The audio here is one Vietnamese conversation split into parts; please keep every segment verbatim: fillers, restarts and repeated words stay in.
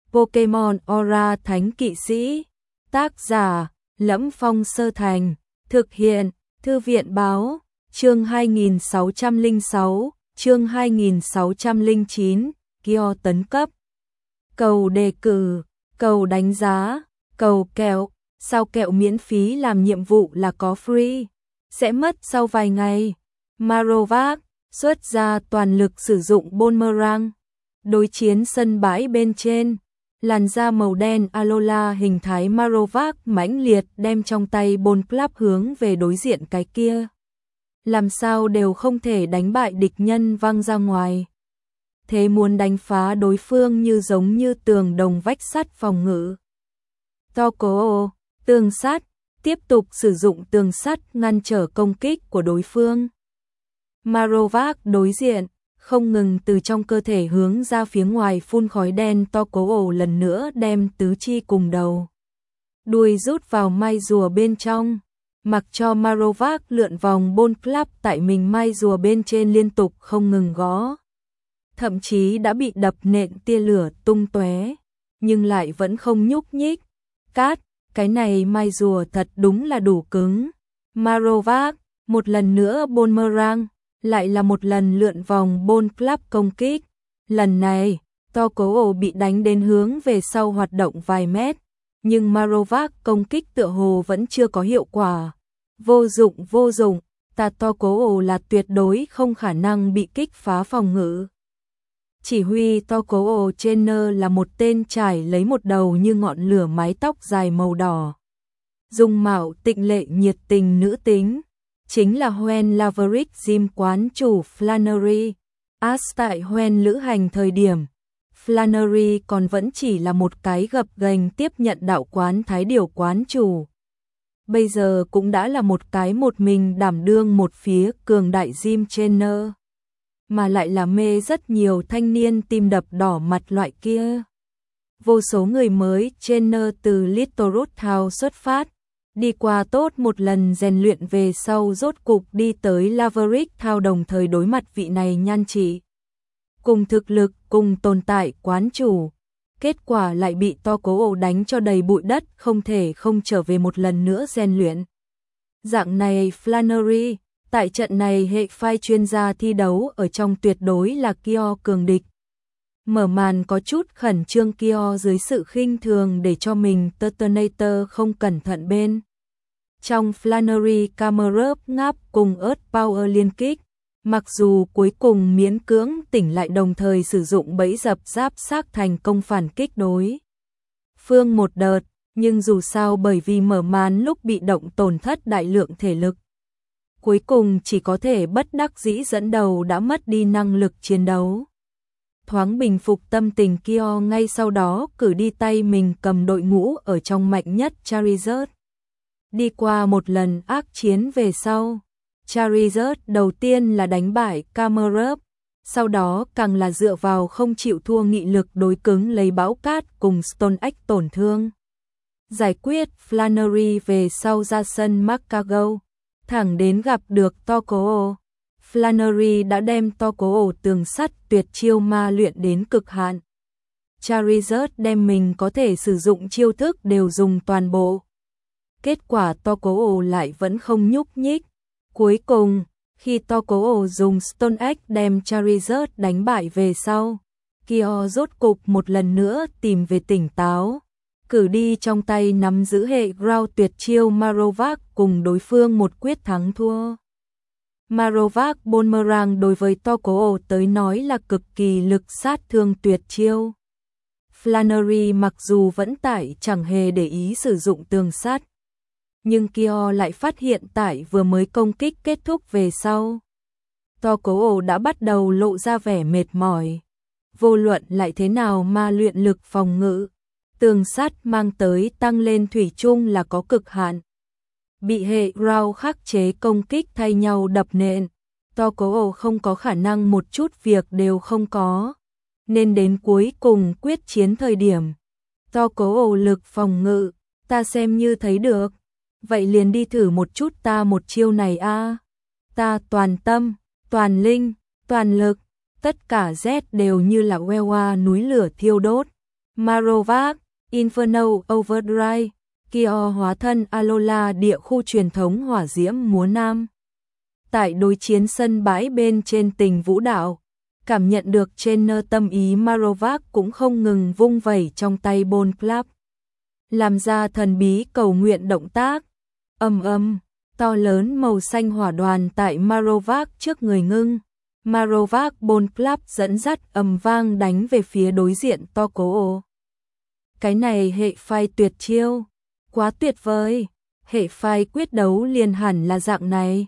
Pokemon Aura Thánh Kỵ Sĩ. Tác giả: Lẫm Phong Sơ Thành. Thực hiện: Thư viện báo. Chương hai nghìn sáu trăm lẻ sáu, chương hai nghìn sáu trăm lẻ chín, Kyo tấn cấp. Cầu đề cử, cầu đánh giá, cầu kẹo, sao kẹo miễn phí làm nhiệm vụ là có free, sẽ mất sau vài ngày. Marowak xuất ra toàn lực sử dụng boomerang, đối chiến sân bãi bên trên. Làn da màu đen Alola hình thái Marowak mãnh liệt đem trong tay Bone Club hướng về đối diện cái kia. Làm sao đều không thể đánh bại địch nhân văng ra ngoài. Thế muốn đánh phá đối phương như giống như tường đồng vách sắt phòng ngự. Toko, tường sắt, tiếp tục sử dụng tường sắt ngăn trở công kích của đối phương. Marowak đối diện, không ngừng từ trong cơ thể hướng ra phía ngoài phun khói đen. Toko lần nữa đem tứ chi cùng đầu đuôi rút vào mai rùa bên trong, mặc cho Marowak lượn vòng Bone Club tại mình mai rùa bên trên liên tục không ngừng gõ. Thậm chí đã bị đập nện tia lửa tung tóe, nhưng lại vẫn không nhúc nhích. Cát, cái này mai rùa thật đúng là đủ cứng. Marowak, một lần nữa boomerang, lại là một lần lượn vòng Bone Club công kích. Lần này, Toko bị đánh đến hướng về sau hoạt động vài mét, nhưng Marowak công kích tựa hồ vẫn chưa có hiệu quả. Vô dụng vô dụng, ta Toko là tuyệt đối không khả năng bị kích phá phòng ngự. Chỉ huy Toko Trainer là một tên trải lấy một đầu như ngọn lửa mái tóc dài màu đỏ. Dung mạo tịnh lệ nhiệt tình nữ tính, chính là Hoenn Laverick Gym quán chủ Flannery. As tại Hoenn lữ hành thời điểm, Flannery còn vẫn chỉ là một cái gập ghềnh tiếp nhận đạo quán Thái Điểu quán chủ. Bây giờ cũng đã là một cái một mình đảm đương một phía cường đại Gym Trainer, mà lại là mê rất nhiều thanh niên tim đập đỏ mặt loại kia. Vô số người mới trainer từ Little Root House xuất phát, đi qua tốt một lần rèn luyện về sau rốt cục đi tới Laverick House, đồng thời đối mặt vị này nhan trị cùng thực lực cùng tồn tại quán chủ. Kết quả lại bị Toko đánh cho đầy bụi đất, không thể không trở về một lần nữa rèn luyện. Dạng này Flannery, tại trận này hệ phái chuyên gia thi đấu ở trong tuyệt đối là Kyo cường địch. Mở màn có chút khẩn trương, Kyo dưới sự khinh thường để cho mình Detonator không cẩn thận bên trong Flannery Camerup ngáp cùng Earth Power liên kích. Mặc dù cuối cùng miễn cưỡng tỉnh lại, đồng thời sử dụng bẫy dập giáp xác thành công phản kích đối phương một đợt, nhưng dù sao bởi vì mở màn lúc bị động tổn thất đại lượng thể lực, cuối cùng chỉ có thể bất đắc dĩ dẫn đầu đã mất đi năng lực chiến đấu. Thoáng bình phục tâm tình, Kyo ngay sau đó cử đi tay mình cầm đội ngũ ở trong mạnh nhất Charizard. Đi qua một lần ác chiến về sau, Charizard đầu tiên là đánh bại Camerup, sau đó càng là dựa vào không chịu thua nghị lực đối cứng lấy bão cát cùng Stone Egg tổn thương. Giải quyết Flannery về sau ra sân Macago, thẳng đến gặp được Toko. Flannery đã đem Toko tường sắt tuyệt chiêu ma luyện đến cực hạn. Charizard đem mình có thể sử dụng chiêu thức đều dùng toàn bộ. Kết quả Toko lại vẫn không nhúc nhích. Cuối cùng, khi Toko dùng Stone Egg đem Charizard đánh bại về sau, Kyo rốt cục một lần nữa tìm về tỉnh táo, cử đi trong tay nắm giữ hệ Ground tuyệt chiêu Marowak cùng đối phương một quyết thắng thua. Marowak boomerang đối với Toko tới nói là cực kỳ lực sát thương tuyệt chiêu. Flannery mặc dù vẫn tại chẳng hề để ý sử dụng tường sắt, nhưng Kyo lại phát hiện tại vừa mới công kích kết thúc về sau, Toko đã bắt đầu lộ ra vẻ mệt mỏi. Vô luận lại thế nào mà luyện lực phòng ngự, tường sắt mang tới tăng lên thủy chung là có cực hạn. Bị hệ Ground khắc chế công kích thay nhau đập nện, Toko không có khả năng một chút việc đều không có. Nên đến cuối cùng quyết chiến thời điểm, Toko lực phòng ngự, ta xem như thấy được. Vậy liền đi thử một chút ta một chiêu này a. Ta toàn tâm, toàn linh, toàn lực, tất cả Z đều như là Wewa núi lửa thiêu đốt. Marowak, Inferno Overdrive, Kyo hóa thân Alola địa khu truyền thống hỏa diễm múa nam. Tại đối chiến sân bãi bên trên tình vũ đạo, cảm nhận được trainer tâm ý Marowak cũng không ngừng vung vẩy trong tay Ball Club. Làm ra thần bí cầu nguyện động tác, ầm ầm, to lớn màu xanh hỏa đoàn tại Marowak trước người ngưng. Marowak Ball Club dẫn dắt ầm vang đánh về phía đối diện Toko. Cái này hệ phai tuyệt chiêu, quá tuyệt vời, hệ phai quyết đấu liền hẳn là dạng này.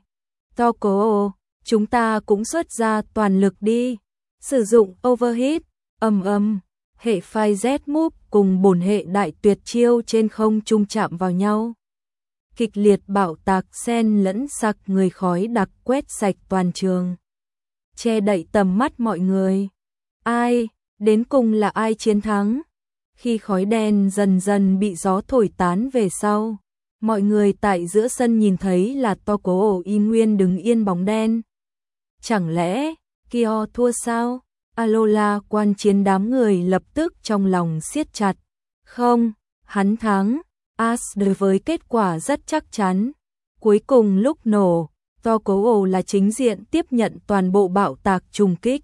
Toko, chúng ta cũng xuất ra toàn lực đi, sử dụng overhit, ầm ầm, hệ phai Z move cùng bổn hệ đại tuyệt chiêu trên không trung chạm vào nhau. Kịch liệt bạo tạc xen lẫn sặc người khói đặc quét sạch toàn trường, che đậy tầm mắt mọi người. Ai, đến cùng là ai chiến thắng? Khi khói đen dần dần bị gió thổi tán về sau, mọi người tại giữa sân nhìn thấy là Toko y nguyên đứng yên bóng đen. Chẳng lẽ Kyo thua sao? Alola quan chiến đám người lập tức trong lòng siết chặt. Không, hắn thắng. As đối với kết quả rất chắc chắn. Cuối cùng lúc nổ, Toko là chính diện tiếp nhận toàn bộ bạo tạc trùng kích.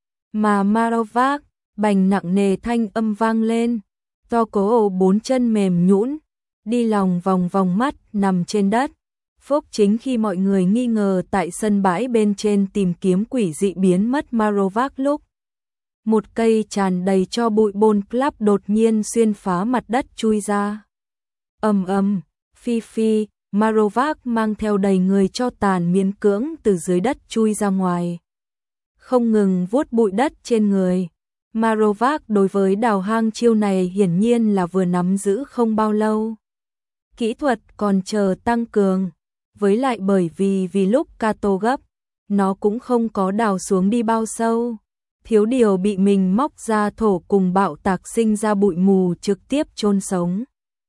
Mà Marowak, bành nặng nề thanh âm vang lên. Toko bốn chân mềm nhũn, đi lòng vòng vòng mắt nằm trên đất. Phúc chính khi mọi người nghi ngờ tại sân bãi bên trên tìm kiếm quỷ dị biến mất Marowak lúc. Một cây tràn đầy cho bụi Ball Club đột nhiên xuyên phá mặt đất chui ra. Ầm ầm, phi phi, Marowak mang theo đầy người cho tàn miễn cưỡng từ dưới đất chui ra ngoài. Không ngừng vuốt bụi đất trên người. Marowak đối với đào hang chiêu này hiển nhiên là vừa nắm giữ không bao lâu. Kỹ thuật còn chờ tăng cường. Với lại bởi vì vì lúc Kato gấp, nó cũng không có đào xuống đi bao sâu. Thiếu điều bị mình móc ra thổ cùng bạo tạc sinh ra bụi mù trực tiếp chôn sống.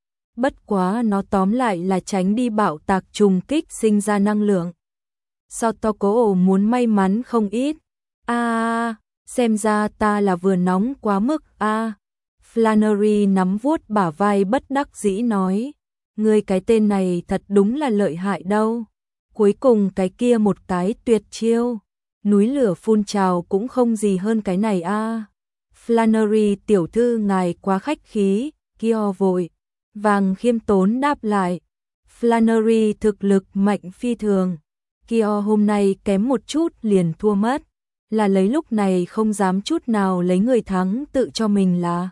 Bất quá nó tóm lại là tránh đi bạo tạc trùng kích sinh ra năng lượng. Sao Toko muốn may mắn không ít. A à, xem ra ta là vừa nóng quá mức a. À. Flannery nắm vuốt bả vai bất đắc dĩ nói. Ngươi cái tên này thật đúng là lợi hại đâu. Cuối cùng cái kia một cái tuyệt chiêu. Núi lửa phun trào cũng không gì hơn cái này a. À. Flannery tiểu thư ngài quá khách khí, Kyo vội vàng khiêm tốn đáp lại. Flannery thực lực mạnh phi thường. Kyo hôm nay kém một chút liền thua mất. Là lấy lúc này không dám chút nào lấy người thắng tự cho mình là.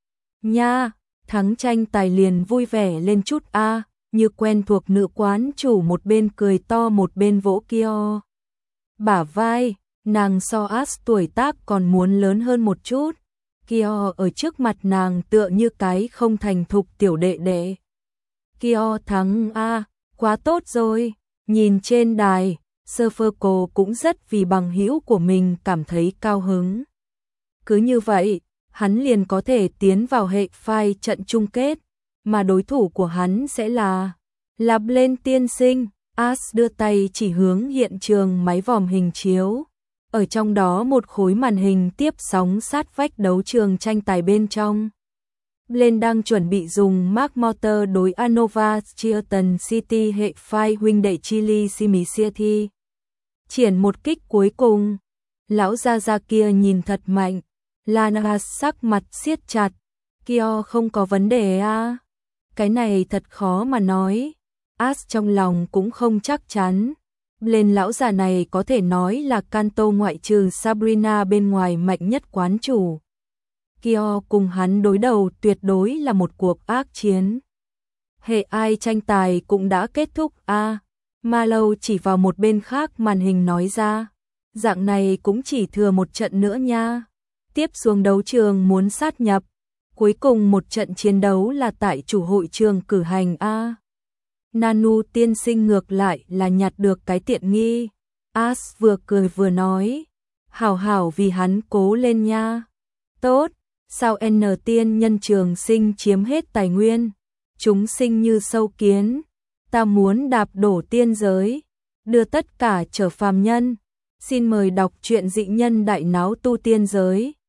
Nha, thắng tranh tài liền vui vẻ lên chút a. À, như quen thuộc nữ quán chủ một bên cười to một bên vỗ Kyo. Bả vai, nàng so As tuổi tác còn muốn lớn hơn một chút. Kyo ở trước mặt nàng tựa như cái không thành thục tiểu đệ đệ. Kyo thắng a, à, quá tốt rồi. Nhìn trên đài, Surferco cũng rất vì bằng hữu của mình cảm thấy cao hứng. Cứ như vậy, hắn liền có thể tiến vào hệ phai trận chung kết, mà đối thủ của hắn sẽ là là Blaine tiên sinh. As đưa tay chỉ hướng hiện trường máy vòm hình chiếu. Ở trong đó một khối màn hình tiếp sóng sát vách đấu trường tranh tài bên trong. Blaine đang chuẩn bị dùng Mark Motor đối Anova Chilton City hệ phai huynh đệ Chili Simi City. Triển một kích cuối cùng. Lão gia gia kia nhìn thật mạnh. Lana sắc mặt siết chặt. Kyo không có vấn đề à. Cái này thật khó mà nói. As trong lòng cũng không chắc chắn. Blaine lão già này có thể nói là Kanto ngoại trừ Sabrina bên ngoài mạnh nhất quán chủ. Kyo cùng hắn đối đầu tuyệt đối là một cuộc ác chiến. Hệ ai tranh tài cũng đã kết thúc a. À, Marlow chỉ vào một bên khác màn hình nói ra. Dạng này cũng chỉ thừa một trận nữa nha. Tiếp xuống đấu trường muốn sát nhập. Cuối cùng một trận chiến đấu là tại chủ hội trường cử hành a. À, Nanu tiên sinh ngược lại là nhặt được cái tiện nghi. As vừa cười vừa nói. Hảo hảo vì hắn cố lên nha. Tốt, sao N tiên nhân trường sinh chiếm hết tài nguyên. Chúng sinh như sâu kiến. Ta muốn đạp đổ tiên giới. Đưa tất cả trở phàm nhân. Xin mời đọc truyện dị nhân đại náo tu tiên giới.